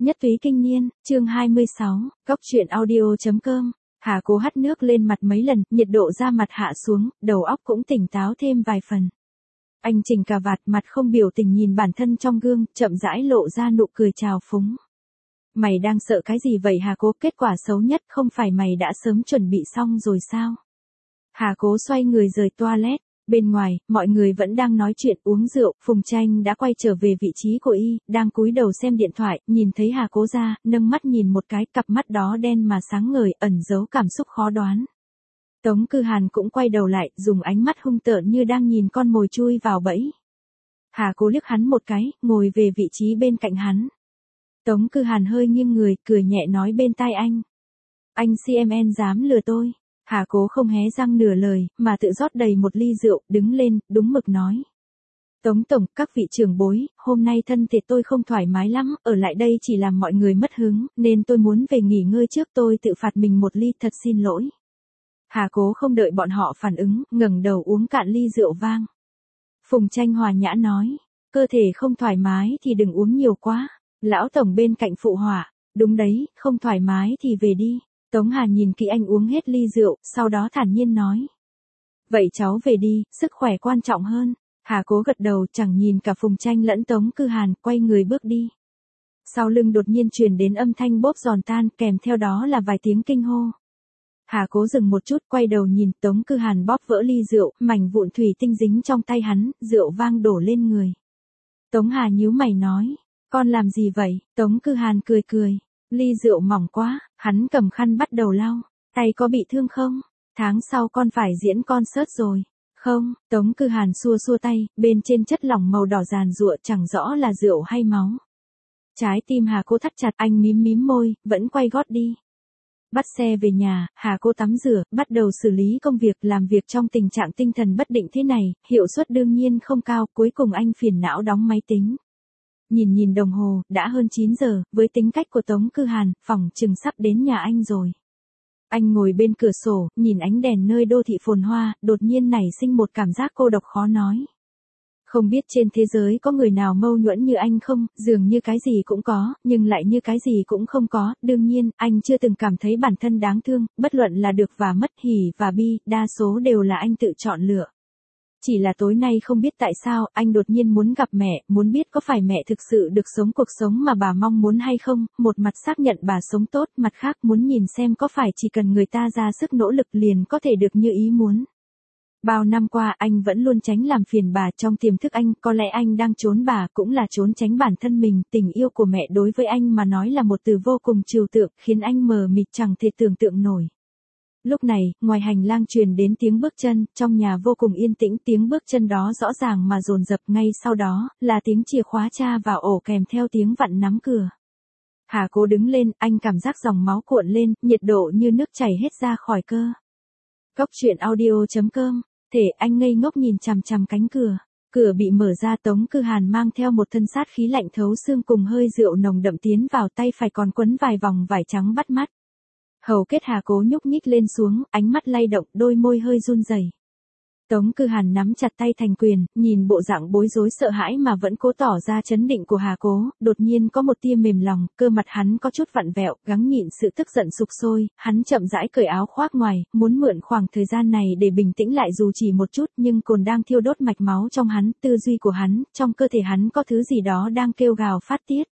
Nhất túy kinh niên, chương 26, góc truyện audio.com. Hà Cố hắt nước lên mặt mấy lần, nhiệt độ da mặt hạ xuống, đầu óc cũng tỉnh táo thêm vài phần. Anh chỉnh cà vạt, mặt không biểu tình nhìn bản thân trong gương, chậm rãi lộ ra nụ cười trào phúng. Mày đang sợ cái gì vậy Hà Cố? Kết quả xấu nhất không phải mày đã sớm chuẩn bị xong rồi sao? Hà Cố xoay người rời toilet. Bên ngoài, mọi người vẫn đang nói chuyện uống rượu, Phùng Tranh đã quay trở về vị trí của y, đang cúi đầu xem điện thoại, nhìn thấy Hà Cố ra, nâng mắt nhìn một cái, cặp mắt đó đen mà sáng ngời, ẩn giấu cảm xúc khó đoán. Tống Cư Hàn cũng quay đầu lại, dùng ánh mắt hung tợn như đang nhìn con mồi chui vào bẫy. Hà Cố liếc hắn một cái, ngồi về vị trí bên cạnh hắn. Tống Cư Hàn hơi nghiêng người, cười nhẹ nói bên tai anh. Anh CMN dám lừa tôi. Hà Cố không hé răng nửa lời, mà tự rót đầy một ly rượu, đứng lên, đúng mực nói. Tống Tổng, các vị trưởng bối, hôm nay thân thể tôi không thoải mái lắm, ở lại đây chỉ làm mọi người mất hứng, nên tôi muốn về nghỉ ngơi trước, tôi tự phạt mình một ly, thật xin lỗi. Hà Cố không đợi bọn họ phản ứng, ngẩng đầu uống cạn ly rượu vang. Phùng Tranh hòa nhã nói, cơ thể không thoải mái thì đừng uống nhiều quá. Lão Tổng bên cạnh phụ họa, đúng đấy, không thoải mái thì về đi. Tống Hà nhìn kỹ anh uống hết ly rượu, sau đó thản nhiên nói. Vậy cháu về đi, sức khỏe quan trọng hơn. Hà Cố gật đầu, chẳng nhìn cả Phùng Tranh lẫn Tống Cư Hàn, quay người bước đi. Sau lưng đột nhiên truyền đến âm thanh bốp giòn tan, kèm theo đó là vài tiếng kinh hô. Hà Cố dừng một chút, quay đầu nhìn Tống Cư Hàn bóp vỡ ly rượu, mảnh vụn thủy tinh dính trong tay hắn, rượu vang đổ lên người. Tống Hà nhíu mày nói, con làm gì vậy? Tống Cư Hàn cười cười. Ly rượu mỏng quá, hắn cầm khăn bắt đầu lau. Tay có bị thương không? Tháng sau con phải diễn concert rồi. Không, Tống Cư Hàn xua xua tay, bên trên chất lỏng màu đỏ giàn giụa chẳng rõ là rượu hay máu. Trái tim Hà Cố thắt chặt, anh mím mím môi, vẫn quay gót đi. Bắt xe về nhà, Hà Cố tắm rửa, bắt đầu xử lý công việc, làm việc trong tình trạng tinh thần bất định thế này, hiệu suất đương nhiên không cao, cuối cùng anh phiền não đóng máy tính. Nhìn đồng hồ, đã hơn 9 giờ, với tính cách của Tống Cư Hàn, phỏng chừng sắp đến nhà anh rồi. Anh ngồi bên cửa sổ, nhìn ánh đèn nơi đô thị phồn hoa, đột nhiên nảy sinh một cảm giác cô độc khó nói. Không biết trên thế giới có người nào mâu nhuẫn như anh không, dường như cái gì cũng có, nhưng lại như cái gì cũng không có, đương nhiên, anh chưa từng cảm thấy bản thân đáng thương, bất luận là được và mất, hỉ và bi, đa số đều là anh tự chọn lựa. Chỉ là tối nay không biết tại sao, anh đột nhiên muốn gặp mẹ, muốn biết có phải mẹ thực sự được sống cuộc sống mà bà mong muốn hay không, một mặt xác nhận bà sống tốt, mặt khác muốn nhìn xem có phải chỉ cần người ta ra sức nỗ lực liền có thể được như ý muốn. Bao năm qua anh vẫn luôn tránh làm phiền bà, trong tiềm thức anh, có lẽ anh đang trốn bà, cũng là trốn tránh bản thân mình, tình yêu của mẹ đối với anh mà nói là một từ vô cùng trừu tượng, khiến anh mờ mịt chẳng thể tưởng tượng nổi. Lúc này, ngoài hành lang truyền đến tiếng bước chân, trong nhà vô cùng yên tĩnh, tiếng bước chân đó rõ ràng mà dồn dập, ngay sau đó, là tiếng chìa khóa tra vào ổ kèm theo tiếng vặn nắm cửa. Hà Cố đứng lên, anh cảm giác dòng máu cuộn lên, nhiệt độ như nước chảy hết ra khỏi cơ. Góc truyện audio.com, thể anh ngây ngốc nhìn chằm chằm cánh cửa. Cửa bị mở ra, Tống Cư Hàn mang theo một thân sát khí lạnh thấu xương cùng hơi rượu nồng đậm tiến vào, tay phải còn quấn vài vòng vải trắng bắt mắt. Hầu kết Hà Cố nhúc nhích lên xuống, ánh mắt lay động, đôi môi hơi run rẩy. Tống Cư Hàn nắm chặt tay thành quyền, nhìn bộ dạng bối rối sợ hãi mà vẫn cố tỏ ra trấn định của Hà Cố, đột nhiên có một tia mềm lòng, cơ mặt hắn có chút vặn vẹo, gắng nhịn sự tức giận sục sôi, hắn chậm rãi cởi áo khoác ngoài, muốn mượn khoảng thời gian này để bình tĩnh lại dù chỉ một chút, nhưng cồn đang thiêu đốt mạch máu trong hắn, tư duy của hắn, trong cơ thể hắn có thứ gì đó đang kêu gào phát tiết.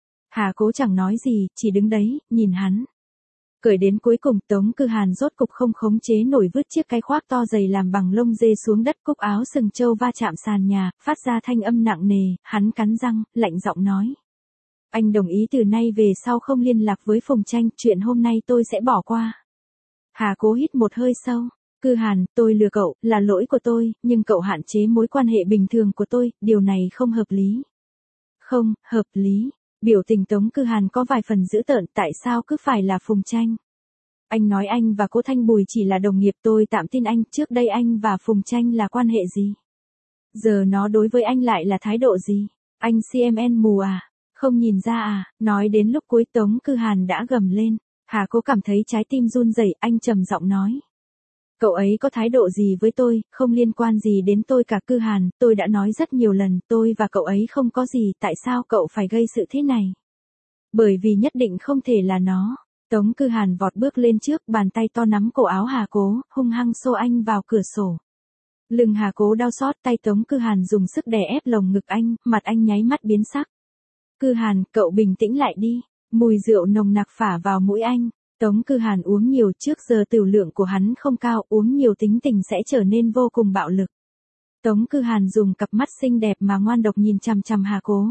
Hà Cố chẳng nói gì, chỉ đứng đấy, nhìn hắn. Cởi đến cuối cùng, Tống Cư Hàn rốt cục không khống chế nổi vứt chiếc cái khoác to dày làm bằng lông dê xuống đất, cúc áo sừng trâu va chạm sàn nhà, phát ra thanh âm nặng nề, hắn cắn răng, lạnh giọng nói. Anh đồng ý từ nay về sau không liên lạc với Phùng Tranh, chuyện hôm nay tôi sẽ bỏ qua. Hà Cố hít một hơi sâu. Cư Hàn, tôi lừa cậu, là lỗi của tôi, nhưng cậu hạn chế mối quan hệ bình thường của tôi, điều này không hợp lý. Không, hợp lý. Biểu tình Tống Cư Hàn có vài phần dữ tợn, tại sao cứ phải là Phùng Tranh? Anh nói anh và cô Thanh Bùi chỉ là đồng nghiệp, tôi tạm tin anh, trước đây anh và Phùng Tranh là quan hệ gì? Giờ nó đối với anh lại là thái độ gì? Anh CMN mù à? Không nhìn ra à? Nói đến lúc cuối Tống Cư Hàn đã gầm lên. Hà Cố cảm thấy trái tim run rẩy, anh trầm giọng nói. Cậu ấy có thái độ gì với tôi, không liên quan gì đến tôi cả. Cư Hàn, tôi đã nói rất nhiều lần, tôi và cậu ấy không có gì, tại sao cậu phải gây sự thế này? Bởi vì nhất định không thể là nó. Tống Cư Hàn vọt bước lên trước, bàn tay to nắm cổ áo Hà Cố, hung hăng xô anh vào cửa sổ. Lưng Hà Cố đau xót, tay Tống Cư Hàn dùng sức đè ép lồng ngực anh, mặt anh nháy mắt biến sắc. Cư Hàn, cậu bình tĩnh lại đi. Mùi rượu nồng nặc phả vào mũi anh. Tống Cư Hàn uống nhiều, trước giờ tửu lượng của hắn không cao, uống nhiều tính tình sẽ trở nên vô cùng bạo lực. Tống Cư Hàn dùng cặp mắt xinh đẹp mà ngoan độc nhìn chằm chằm Hà Cố.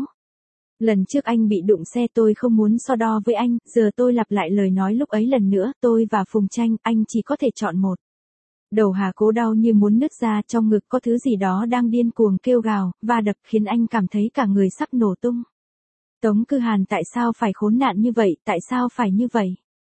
Lần trước anh bị đụng xe tôi không muốn so đo với anh, giờ tôi lặp lại lời nói lúc ấy lần nữa, tôi và Phùng Tranh, anh chỉ có thể chọn một. Đầu Hà Cố đau như muốn nứt ra, trong ngực có thứ gì đó đang điên cuồng kêu gào, và đập khiến anh cảm thấy cả người sắp nổ tung. Tống Cư Hàn tại sao phải khốn nạn như vậy, tại sao phải như vậy?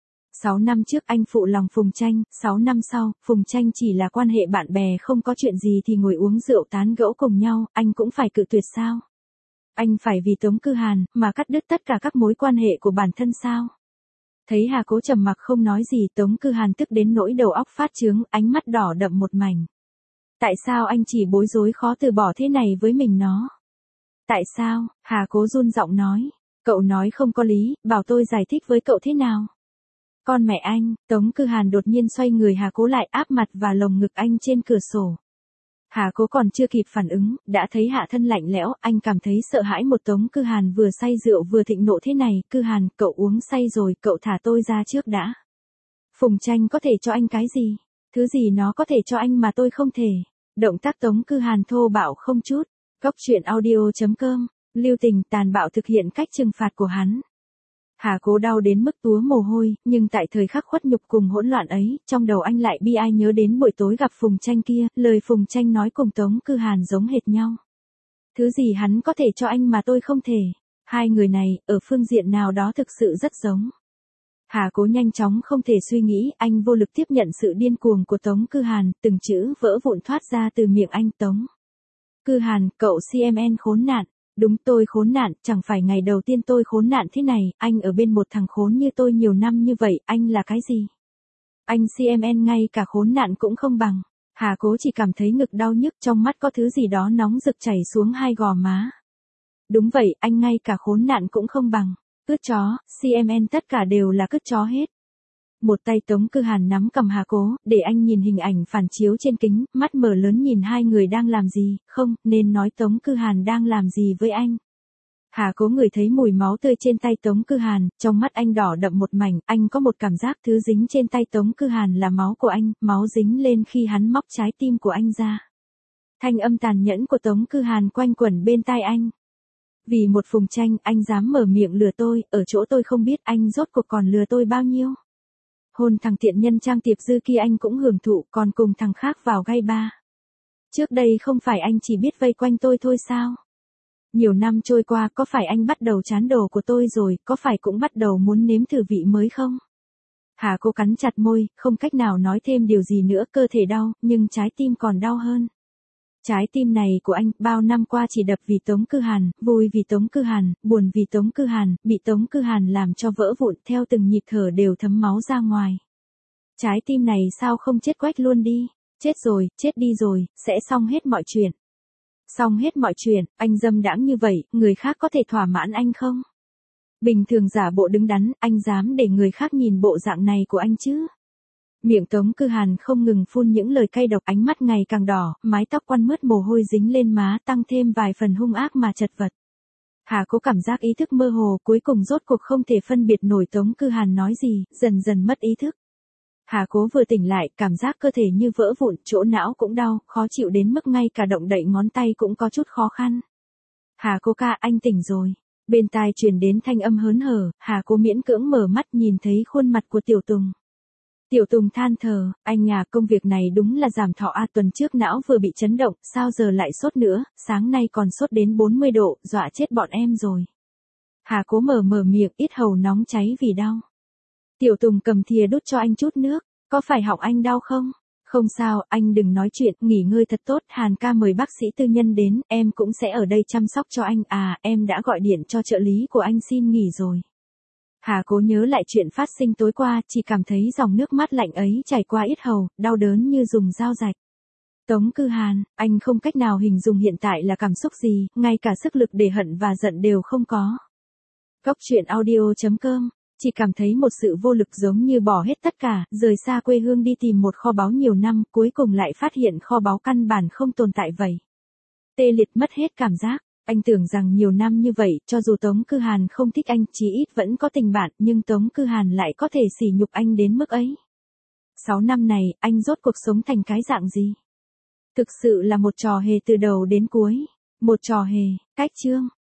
6 năm trước anh phụ lòng Phùng Tranh, 6 năm sau, Phùng Tranh chỉ là quan hệ bạn bè không có chuyện gì thì ngồi uống rượu tán gẫu cùng nhau, anh cũng phải cự tuyệt sao? Anh phải vì Tống Cư Hàn mà cắt đứt tất cả các mối quan hệ của bản thân sao? Thấy Hà Cố trầm mặc không nói gì, Tống Cư Hàn tức đến nỗi đầu óc phát chướng, ánh mắt đỏ đậm một mảnh. Tại sao anh chỉ bối rối khó từ bỏ thế này với mình nó? Tại sao? Hà Cố run giọng nói. Cậu nói không có lý, bảo tôi giải thích với cậu thế nào? Con mẹ anh, Tống Cư Hàn đột nhiên xoay người Hà Cố lại áp mặt vào lồng ngực anh trên cửa sổ. Hà Cố còn chưa kịp phản ứng, đã thấy hạ thân lạnh lẽo, anh cảm thấy sợ hãi một Tống Cư Hàn vừa say rượu vừa thịnh nộ thế này, Cư Hàn, cậu uống say rồi, cậu thả tôi ra trước đã. Phùng Tranh có thể cho anh cái gì? Thứ gì nó có thể cho anh mà tôi không thể? Động tác Tống Cư Hàn thô bạo không chút. Góc truyện audio.com, Lưu Tình tàn bạo thực hiện cách trừng phạt của hắn. Hà Cố đau đến mức túa mồ hôi, nhưng tại thời khắc khuất nhục cùng hỗn loạn ấy, trong đầu anh lại bi ai nhớ đến buổi tối gặp Phùng Tranh kia, lời Phùng Tranh nói cùng Tống Cư Hàn giống hệt nhau. Thứ gì hắn có thể cho anh mà tôi không thể. Hai người này, ở phương diện nào đó thực sự rất giống. Hà Cố nhanh chóng không thể suy nghĩ, anh vô lực tiếp nhận sự điên cuồng của Tống Cư Hàn, từng chữ vỡ vụn thoát ra từ miệng anh. Tống Cư Hàn, cậu CMN khốn nạn. Đúng, tôi khốn nạn, chẳng phải ngày đầu tiên tôi khốn nạn thế này, anh ở bên một thằng khốn như tôi nhiều năm như vậy, anh là cái gì? Anh CMN ngay cả khốn nạn cũng không bằng. Hà Cố chỉ cảm thấy ngực đau nhức, trong mắt có thứ gì đó nóng rực chảy xuống hai gò má. Đúng vậy, anh ngay cả khốn nạn cũng không bằng. Cứt chó, CMN tất cả đều là cứt chó hết. Một tay Tống Cư Hàn nắm cầm Hà Cố, để anh nhìn hình ảnh phản chiếu trên kính, mắt mở lớn nhìn hai người đang làm gì, không, nên nói Tống Cư Hàn đang làm gì với anh. Hà Cố ngửi thấy mùi máu tươi trên tay Tống Cư Hàn, trong mắt anh đỏ đậm một mảnh, anh có một cảm giác thứ dính trên tay Tống Cư Hàn là máu của anh, máu dính lên khi hắn móc trái tim của anh ra. Thanh âm tàn nhẫn của Tống Cư Hàn quanh quẩn bên tai anh. Vì một Phùng Tranh, anh dám mở miệng lừa tôi, ở chỗ tôi không biết anh rốt cuộc còn lừa tôi bao nhiêu. Hôn thằng tiện nhân Trang Tiệp Dư kia anh cũng hưởng thụ, còn cùng thằng khác vào gay ba. Trước đây không phải anh chỉ biết vây quanh tôi thôi sao? Nhiều năm trôi qua, có phải anh bắt đầu chán đồ của tôi rồi, có phải cũng bắt đầu muốn nếm thử vị mới không? Hà Cố cắn chặt môi, không cách nào nói thêm điều gì nữa, cơ thể đau, nhưng trái tim còn đau hơn. Trái tim này của anh, bao năm qua chỉ đập vì Tống Cư Hàn, vui vì Tống Cư Hàn, buồn vì Tống Cư Hàn, bị Tống Cư Hàn làm cho vỡ vụn, theo từng nhịp thở đều thấm máu ra ngoài. Trái tim này sao không chết quách luôn đi? Chết rồi, chết đi rồi, sẽ xong hết mọi chuyện. Xong hết mọi chuyện, anh dâm đãng như vậy, người khác có thể thỏa mãn anh không? Bình thường giả bộ đứng đắn, anh dám để người khác nhìn bộ dạng này của anh chứ? Miệng Tống Cư Hàn không ngừng phun những lời cay độc, ánh mắt ngày càng đỏ, mái tóc quăn mướt mồ hôi dính lên má, tăng thêm vài phần hung ác mà chật vật. Hà Cố cảm giác ý thức mơ hồ, cuối cùng rốt cuộc không thể phân biệt nổi Tống Cư Hàn nói gì, dần dần mất ý thức. Hà Cố vừa tỉnh lại, cảm giác cơ thể như vỡ vụn, chỗ não cũng đau, khó chịu đến mức ngay cả động đậy ngón tay cũng có chút khó khăn. Hà Cố ca, anh tỉnh rồi. Bên tai truyền đến thanh âm hớn hở, Hà Cố miễn cưỡng mở mắt nhìn thấy khuôn mặt của Tiểu Tùng. Tiểu Tùng than thở, anh à, công việc này đúng là giảm thọ a, tuần trước não vừa bị chấn động, sao giờ lại sốt nữa, sáng nay còn sốt đến 40 độ, dọa chết bọn em rồi. Hà Cố mở miệng, yết hầu nóng cháy vì đau. Tiểu Tùng cầm thìa đút cho anh chút nước, có phải họng anh đau không? Không sao, anh đừng nói chuyện, nghỉ ngơi thật tốt, Hàn ca mời bác sĩ tư nhân đến, em cũng sẽ ở đây chăm sóc cho anh, à, em đã gọi điện cho trợ lý của anh xin nghỉ rồi. Hà Cố nhớ lại chuyện phát sinh tối qua, chỉ cảm thấy dòng nước mắt lạnh ấy chảy qua yết hầu, đau đớn như dùng dao rạch. Tống Cư Hàn, anh không cách nào hình dung hiện tại là cảm xúc gì, ngay cả sức lực để hận và giận đều không có. Cóc truyện audio.com, chỉ cảm thấy một sự vô lực giống như bỏ hết tất cả, rời xa quê hương đi tìm một kho báu nhiều năm, cuối cùng lại phát hiện kho báu căn bản không tồn tại vậy. Tê liệt mất hết cảm giác, anh tưởng rằng nhiều năm như vậy, cho dù Tống Cư Hàn không thích anh, chí ít vẫn có tình bạn, nhưng Tống Cư Hàn lại có thể sỉ nhục anh đến mức ấy. 6 năm này, anh rốt cuộc sống thành cái dạng gì? Thực sự là một trò hề từ đầu đến cuối. Một trò hề, cách chương.